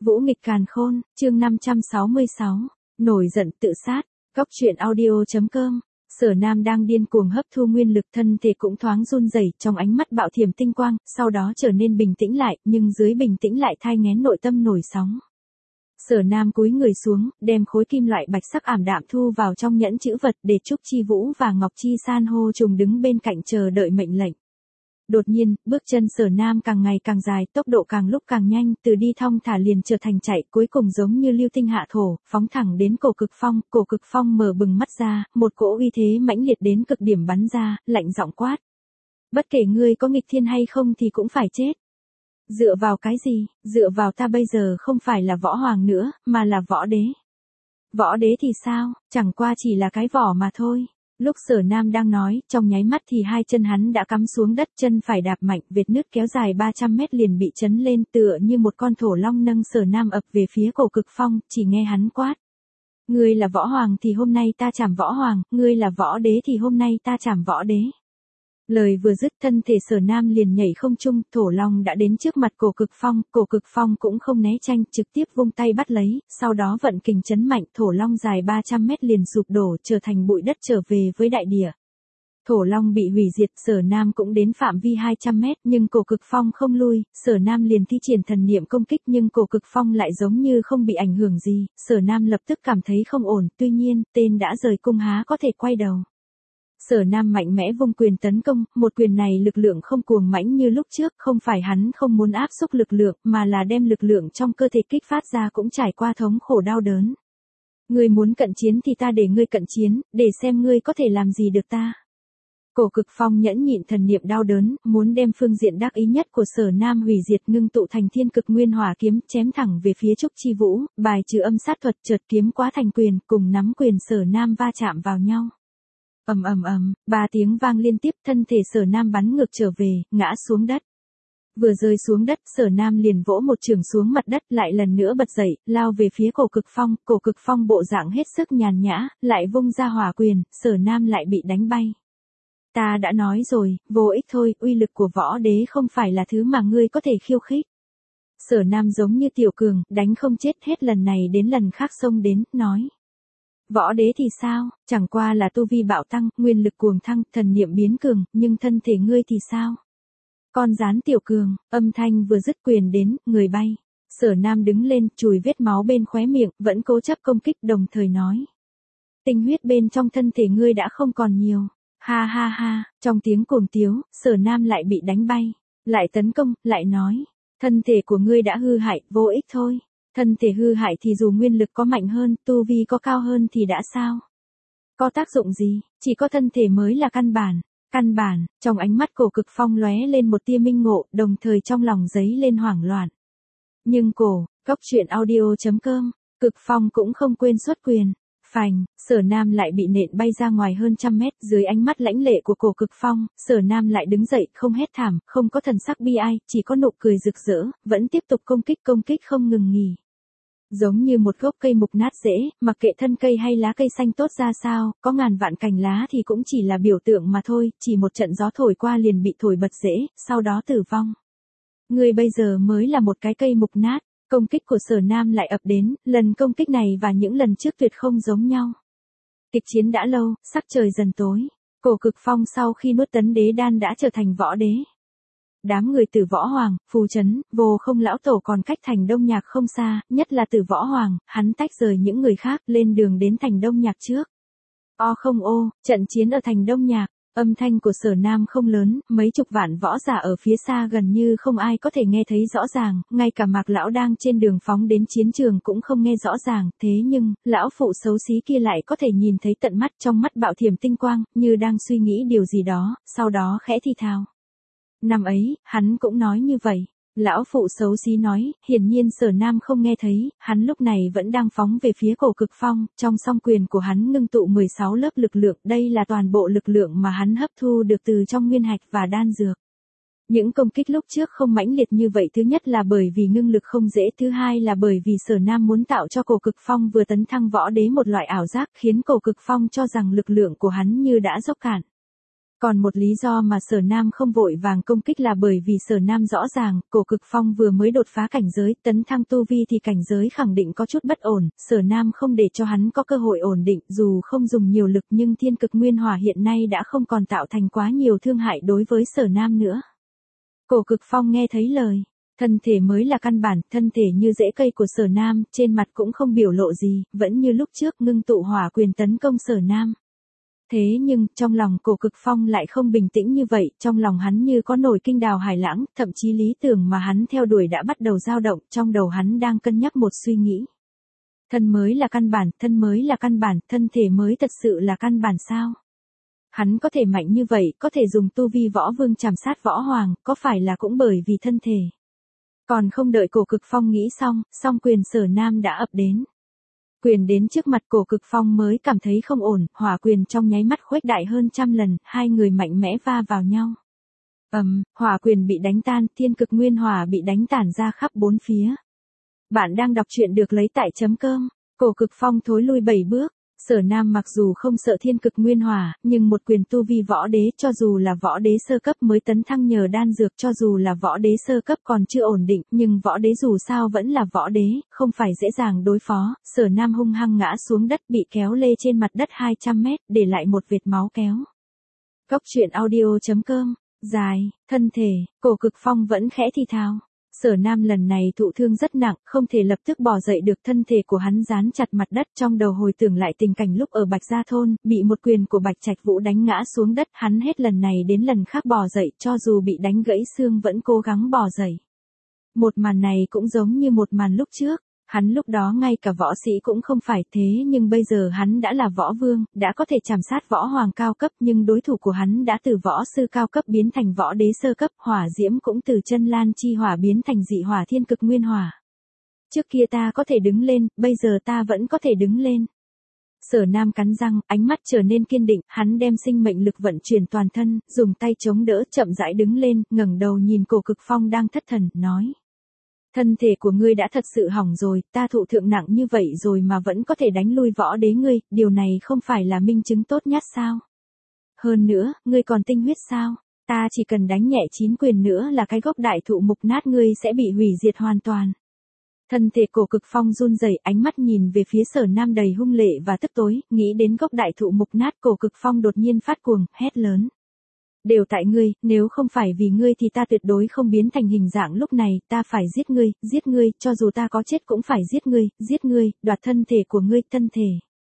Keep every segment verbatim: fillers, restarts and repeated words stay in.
Vũ nghịch càn khôn, chương năm trăm sáu mươi sáu, nổi giận tự sát, góc truyện audio chấm com. Sở Nam đang điên cuồng hấp thu nguyên lực, thân thể cũng thoáng run rẩy, trong ánh mắt bạo thiểm tinh quang, sau đó trở nên bình tĩnh lại, nhưng dưới bình tĩnh lại thai nghén nội tâm nổi sóng. Sở Nam cúi người xuống, đem khối kim loại bạch sắc ảm đạm thu vào trong nhẫn chữ vật, để Trúc Chi Vũ và Ngọc Chi San hô trùng đứng bên cạnh chờ đợi mệnh lệnh. Đột nhiên, bước chân Sở Nam càng ngày càng dài, tốc độ càng lúc càng nhanh, từ đi thong thả liền trở thành chạy, cuối cùng giống như lưu tinh hạ thổ, phóng thẳng đến cổ cực phong. Cổ cực phong mở bừng mắt ra, một cỗ uy thế mãnh liệt đến cực điểm bắn ra, lạnh giọng quát: bất kể ngươi có nghịch thiên hay không thì cũng phải chết. Dựa vào cái gì? Dựa vào ta bây giờ không phải là võ hoàng nữa, mà là võ đế. Võ đế thì sao? Chẳng qua chỉ là cái vỏ mà thôi. Lúc Sở Nam đang nói, trong nháy mắt thì hai chân hắn đã cắm xuống đất, chân phải đạp mạnh, vệt nứt kéo dài ba trăm mét liền bị chấn lên, tựa như một con thổ long nâng Sở Nam ập về phía cổ cực phong, chỉ nghe hắn quát: ngươi là võ hoàng thì hôm nay ta chảm võ hoàng, ngươi là võ đế thì hôm nay ta chảm võ đế. Lời vừa dứt, thân thể Sở Nam liền nhảy không trung, thổ long đã đến trước mặt cổ cực phong, cổ cực phong cũng không né tranh, trực tiếp vung tay bắt lấy, sau đó vận kình chấn mạnh, thổ long dài ba trăm mét liền sụp đổ, trở thành bụi đất trở về với đại địa. Thổ long bị hủy diệt, Sở Nam cũng đến phạm vi hai trăm mét, nhưng cổ cực phong không lui, Sở Nam liền thi triển thần niệm công kích, nhưng cổ cực phong lại giống như không bị ảnh hưởng gì, Sở Nam lập tức cảm thấy không ổn, tuy nhiên, tên đã rời cung há có thể quay đầu. Sở Nam mạnh mẽ vung quyền tấn công, một quyền này lực lượng không cuồng mãnh như lúc trước, không phải hắn không muốn áp xúc lực lượng, mà là đem lực lượng trong cơ thể kích phát ra cũng trải qua thống khổ đau đớn. Ngươi muốn cận chiến thì ta để ngươi cận chiến, để xem ngươi có thể làm gì được ta. Cổ cực phong nhẫn nhịn thần niệm đau đớn, muốn đem phương diện đắc ý nhất của Sở Nam hủy diệt, ngưng tụ thành thiên cực nguyên hỏa kiếm, chém thẳng về phía Trúc Chi Vũ, bài trừ âm sát thuật, chợt kiếm quá thành quyền, cùng nắm quyền Sở Nam va chạm vào nhau. Ầm ầm ầm, ba tiếng vang liên tiếp, thân thể Sở Nam bắn ngược trở về, ngã xuống đất. Vừa rơi xuống đất, Sở Nam liền vỗ một chưởng xuống mặt đất, lại lần nữa bật dậy, lao về phía cổ cực phong, cổ cực phong bộ dạng hết sức nhàn nhã, lại vung ra hỏa quyền, Sở Nam lại bị đánh bay. Ta đã nói rồi, vô ích thôi, uy lực của võ đế không phải là thứ mà ngươi có thể khiêu khích. Sở Nam giống như tiểu cường, đánh không chết, hết lần này đến lần khác xông đến, nói: võ đế thì sao, chẳng qua là tu vi bạo tăng, nguyên lực cuồng thăng, thần niệm biến cường, nhưng thân thể ngươi thì sao? Con gián tiểu cường, âm thanh vừa dứt quyền đến, người bay. Sở Nam đứng lên, chùi vết máu bên khóe miệng, vẫn cố chấp công kích, đồng thời nói: tinh huyết bên trong thân thể ngươi đã không còn nhiều. Ha ha ha, trong tiếng cuồng tiếu, Sở Nam lại bị đánh bay, lại tấn công, lại nói: thân thể của ngươi đã hư hại, vô ích thôi. Thân thể hư hại thì dù nguyên lực có mạnh hơn, tu vi có cao hơn thì đã sao? Có tác dụng gì, chỉ có thân thể mới là căn bản. Căn bản, trong ánh mắt cổ cực phong lóe lên một tia minh ngộ, đồng thời trong lòng dấy lên hoảng loạn. Nhưng cổ, góc truyện audio chấm com, cực phong cũng không quên xuất quyền. Phành, Sở Nam lại bị nện bay ra ngoài hơn trăm mét, dưới ánh mắt lãnh lệ của cổ cực phong, Sở Nam lại đứng dậy, không hét thảm, không có thần sắc bi ai, chỉ có nụ cười rực rỡ, vẫn tiếp tục công kích công kích không ngừng nghỉ. Giống như một gốc cây mục nát rễ, mặc kệ thân cây hay lá cây xanh tốt ra sao, có ngàn vạn cành lá thì cũng chỉ là biểu tượng mà thôi, chỉ một trận gió thổi qua liền bị thổi bật rễ, sau đó tử vong. Ngươi bây giờ mới là một cái cây mục nát. Công kích của Sở Nam lại ập đến, lần công kích này và những lần trước tuyệt không giống nhau. Kịch chiến đã lâu, sắc trời dần tối. Cổ cực phong sau khi nuốt tấn đế đan đã trở thành võ đế. Đám người Tử Võ Hoàng, Phù Trấn, Vô Không lão tổ còn cách thành Đông Nhạc không xa, nhất là Tử Võ Hoàng, hắn tách rời những người khác, lên đường đến thành Đông Nhạc trước. O không ô, trận chiến ở thành Đông Nhạc. Âm thanh của Sở Nam không lớn, mấy chục vạn võ giả ở phía xa gần như không ai có thể nghe thấy rõ ràng, ngay cả Mạc lão đang trên đường phóng đến chiến trường cũng không nghe rõ ràng, thế nhưng, lão phụ xấu xí kia lại có thể nhìn thấy tận mắt, trong mắt bạo thiểm tinh quang, như đang suy nghĩ điều gì đó, sau đó khẽ thì thào. Năm ấy, hắn cũng nói như vậy. Lão phụ xấu xí nói, hiển nhiên Sở Nam không nghe thấy, hắn lúc này vẫn đang phóng về phía cổ cực phong, trong song quyền của hắn ngưng tụ mười sáu lớp lực lượng, đây là toàn bộ lực lượng mà hắn hấp thu được từ trong nguyên hạch và đan dược. Những công kích lúc trước không mãnh liệt như vậy, thứ nhất là bởi vì ngưng lực không dễ, thứ hai là bởi vì Sở Nam muốn tạo cho cổ cực phong vừa tấn thăng võ đế một loại ảo giác, khiến cổ cực phong cho rằng lực lượng của hắn như đã dốc cạn. Còn một lý do mà Sở Nam không vội vàng công kích là bởi vì Sở Nam rõ ràng, Cổ Cực Phong vừa mới đột phá cảnh giới, tấn thăng tu vi thì cảnh giới khẳng định có chút bất ổn, Sở Nam không để cho hắn có cơ hội ổn định, dù không dùng nhiều lực nhưng thiên cực nguyên hỏa hiện nay đã không còn tạo thành quá nhiều thương hại đối với Sở Nam nữa. Cổ Cực Phong nghe thấy lời, thân thể mới là căn bản, thân thể như rễ cây của Sở Nam, trên mặt cũng không biểu lộ gì, vẫn như lúc trước ngưng tụ hỏa quyền tấn công Sở Nam. Thế nhưng, trong lòng Cổ Cực Phong lại không bình tĩnh như vậy, trong lòng hắn như có nổi kinh đào hải lãng, thậm chí lý tưởng mà hắn theo đuổi đã bắt đầu dao động, trong đầu hắn đang cân nhắc một suy nghĩ. Thân mới là căn bản, thân mới là căn bản, thân thể mới thật sự là căn bản sao? Hắn có thể mạnh như vậy, có thể dùng tu vi võ vương chảm sát võ hoàng, có phải là cũng bởi vì thân thể? Còn không đợi Cổ Cực Phong nghĩ xong, song quyền Sở Nam đã ập đến. Quyền đến trước mặt Cổ Cực Phong mới cảm thấy không ổn, hỏa quyền trong nháy mắt khuếch đại hơn trăm lần, hai người mạnh mẽ va vào nhau. Ầm, um, hỏa quyền bị đánh tan, thiên cực nguyên hỏa bị đánh tản ra khắp bốn phía. Bạn đang đọc truyện được lấy tại chấm cơm. Cổ Cực Phong thối lui bảy bước. Sở Nam mặc dù không sợ thiên cực nguyên hỏa, nhưng một quyền tu vi võ đế cho dù là võ đế sơ cấp mới tấn thăng nhờ đan dược cho dù là võ đế sơ cấp còn chưa ổn định, nhưng võ đế dù sao vẫn là võ đế, không phải dễ dàng đối phó. Sở Nam hung hăng ngã xuống đất bị kéo lê trên mặt đất hai trăm mét, để lại một vệt máu kéo. Góc truyện audio chấm com, dài, thân thể, Cổ Cực Phong vẫn khẽ thì thào. Sở Nam lần này thụ thương rất nặng, không thể lập tức bò dậy được, thân thể của hắn dán chặt mặt đất, trong đầu hồi tưởng lại tình cảnh lúc ở Bạch Gia Thôn, bị một quyền của Bạch Trạch Vũ đánh ngã xuống đất, hắn hết lần này đến lần khác bò dậy, cho dù bị đánh gãy xương vẫn cố gắng bò dậy. Một màn này cũng giống như một màn lúc trước, hắn lúc đó ngay cả võ sĩ cũng không phải, thế nhưng bây giờ hắn đã là võ vương, đã có thể chảm sát võ hoàng cao cấp, nhưng đối thủ của hắn đã từ võ sư cao cấp biến thành võ đế sơ cấp, hỏa diễm cũng từ chân lan chi hỏa biến thành dị hỏa thiên cực nguyên hỏa. Trước kia ta có thể đứng lên, bây giờ ta vẫn có thể đứng lên. Sở Nam cắn răng, ánh mắt trở nên kiên định, hắn đem sinh mệnh lực vận chuyển toàn thân, dùng tay chống đỡ, chậm rãi đứng lên, ngẩng đầu nhìn Cổ Cực Phong đang thất thần, nói: thân thể của ngươi đã thật sự hỏng rồi, ta thụ thượng nặng như vậy rồi mà vẫn có thể đánh lui võ đế ngươi, điều này không phải là minh chứng tốt nhất sao? Hơn nữa, ngươi còn tinh huyết sao? Ta chỉ cần đánh nhẹ chín quyền nữa là cái gốc đại thụ mục nát ngươi sẽ bị hủy diệt hoàn toàn. Thân thể Cổ Cực Phong run rẩy, ánh mắt nhìn về phía Sở Nam đầy hung lệ và tức tối, nghĩ đến gốc đại thụ mục nát, Cổ Cực Phong đột nhiên phát cuồng, hét lớn: đều tại ngươi, nếu không phải vì ngươi thì ta tuyệt đối không biến thành hình dạng lúc này, ta phải giết ngươi, giết ngươi, cho dù ta có chết cũng phải giết ngươi, giết ngươi, đoạt thân thể của ngươi, thân thể.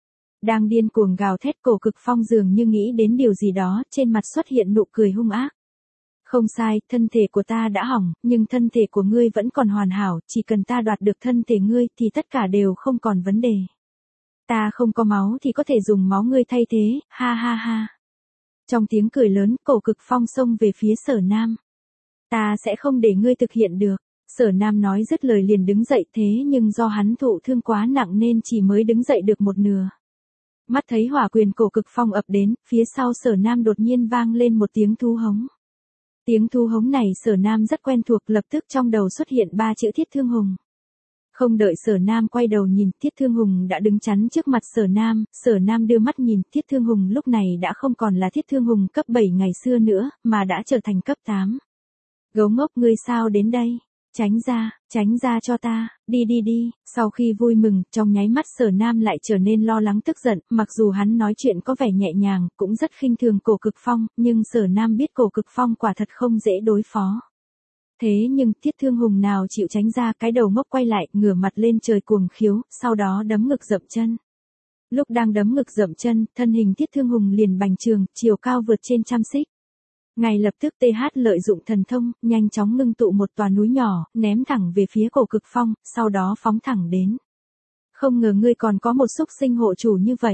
Đang điên cuồng gào thét, Cổ Cực Phong dường như nghĩ đến điều gì đó, trên mặt xuất hiện nụ cười hung ác. Không sai, thân thể của ta đã hỏng, nhưng thân thể của ngươi vẫn còn hoàn hảo, chỉ cần ta đoạt được thân thể ngươi thì tất cả đều không còn vấn đề. Ta không có máu thì có thể dùng máu ngươi thay thế, ha ha ha. Trong tiếng cười lớn, Cổ Cực Phong xông về phía Sở Nam. Ta sẽ không để ngươi thực hiện được. Sở Nam nói dứt lời liền đứng dậy, thế nhưng do hắn thụ thương quá nặng nên chỉ mới đứng dậy được một nửa. Mắt thấy hỏa quyền Cổ Cực Phong ập đến, phía sau Sở Nam đột nhiên vang lên một tiếng thu hống. Tiếng thu hống này Sở Nam rất quen thuộc, lập tức trong đầu xuất hiện ba chữ Thiết Thương Hùng. Không đợi Sở Nam quay đầu nhìn, Thiết Thương Hùng đã đứng chắn trước mặt Sở Nam, Sở Nam đưa mắt nhìn, Thiết Thương Hùng lúc này đã không còn là Thiết Thương Hùng cấp bảy ngày xưa nữa, mà đã trở thành cấp tám. Gấu ngốc, ngươi sao đến đây? Tránh ra, tránh ra cho ta, đi đi đi. Sau khi vui mừng, trong nháy mắt Sở Nam lại trở nên lo lắng tức giận, mặc dù hắn nói chuyện có vẻ nhẹ nhàng, cũng rất khinh thường Cổ Cực Phong, nhưng Sở Nam biết Cổ Cực Phong quả thật không dễ đối phó. Thế nhưng Thiết Thương Hùng nào chịu tránh ra, cái đầu ngốc quay lại, ngửa mặt lên trời cuồng khiếu, sau đó đấm ngực dậm chân. Lúc đang đấm ngực dậm chân, thân hình Thiết Thương Hùng liền bành trường, chiều cao vượt trên trăm xích. Ngay lập tức tê hát lợi dụng thần thông, nhanh chóng ngưng tụ một tòa núi nhỏ, ném thẳng về phía Cổ Cực Phong, sau đó phóng thẳng đến. Không ngờ ngươi còn có một xúc sinh hộ chủ như vậy.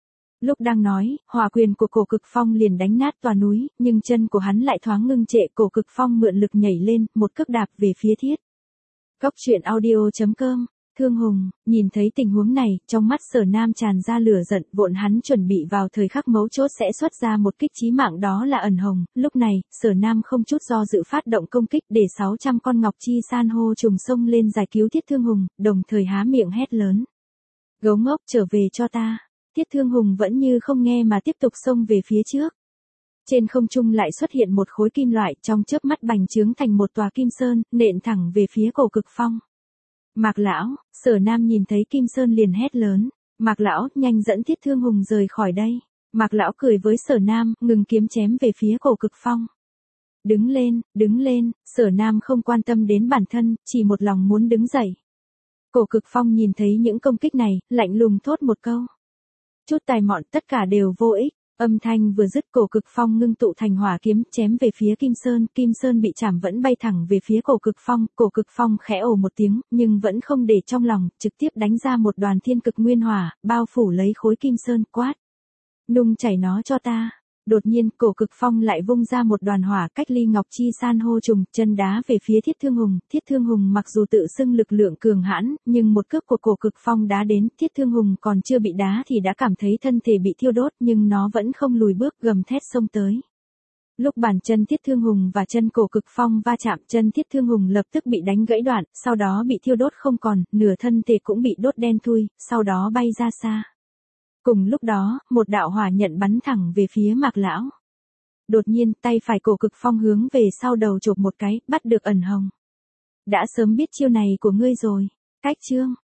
Lúc đang nói, hỏa quyền của Cổ Cực Phong liền đánh nát tòa núi, nhưng chân của hắn lại thoáng ngưng trệ, Cổ Cực Phong mượn lực nhảy lên, một cước đạp về phía Thiết. Góc truyện audio chấm com, Thương Hùng, nhìn thấy tình huống này, trong mắt Sở Nam tràn ra lửa giận, vội hắn chuẩn bị vào thời khắc mấu chốt sẽ xuất ra một kích chí mạng, đó là ẩn hồng. Lúc này, Sở Nam không chút do dự phát động công kích, để sáu trăm con ngọc chi san hô trùng sông lên giải cứu Thiết Thương Hùng, đồng thời há miệng hét lớn: gấu ngốc, trở về cho ta. Thiết Thương Hùng vẫn như không nghe mà tiếp tục xông về phía trước. Trên không trung lại xuất hiện một khối kim loại, trong chớp mắt bành trướng thành một tòa kim sơn, nện thẳng về phía Cổ Cực Phong. Mạc lão, Sở Nam nhìn thấy kim sơn liền hét lớn, Mạc lão, nhanh dẫn Thiết Thương Hùng rời khỏi đây. Mạc lão cười với Sở Nam, ngừng kiếm chém về phía Cổ Cực Phong. Đứng lên, đứng lên, Sở Nam không quan tâm đến bản thân, chỉ một lòng muốn đứng dậy. Cổ Cực Phong nhìn thấy những công kích này, lạnh lùng thốt một câu. Chút tài mọn tất cả đều vô ích. Âm thanh vừa dứt, Cổ Cực Phong ngưng tụ thành hỏa kiếm chém về phía Kim Sơn, Kim Sơn bị chảm vẫn bay thẳng về phía Cổ Cực Phong, Cổ Cực Phong khẽ ồ một tiếng, nhưng vẫn không để trong lòng, trực tiếp đánh ra một đoàn thiên cực nguyên hỏa, bao phủ lấy khối Kim Sơn, quát. Nung chảy nó cho ta. Đột nhiên, Cổ Cực Phong lại vung ra một đoàn hỏa cách ly ngọc chi san hô trùng, chân đá về phía Thiết Thương Hùng. Thiết Thương Hùng mặc dù tự xưng lực lượng cường hãn, nhưng một cước của Cổ Cực Phong đá đến, Thiết Thương Hùng còn chưa bị đá thì đã cảm thấy thân thể bị thiêu đốt, nhưng nó vẫn không lùi bước, gầm thét xông tới. Lúc bàn chân Thiết Thương Hùng và chân Cổ Cực Phong va chạm, chân Thiết Thương Hùng lập tức bị đánh gãy đoạn, sau đó bị thiêu đốt không còn, nửa thân thể cũng bị đốt đen thui, sau đó bay ra xa. Cùng lúc đó, một đạo hỏa nhận bắn thẳng về phía Mạc lão. Đột nhiên, tay phải Cổ Cực Phong hướng về sau đầu chộp một cái, bắt được ẩn hồng. Đã sớm biết chiêu này của ngươi rồi. Cách chương.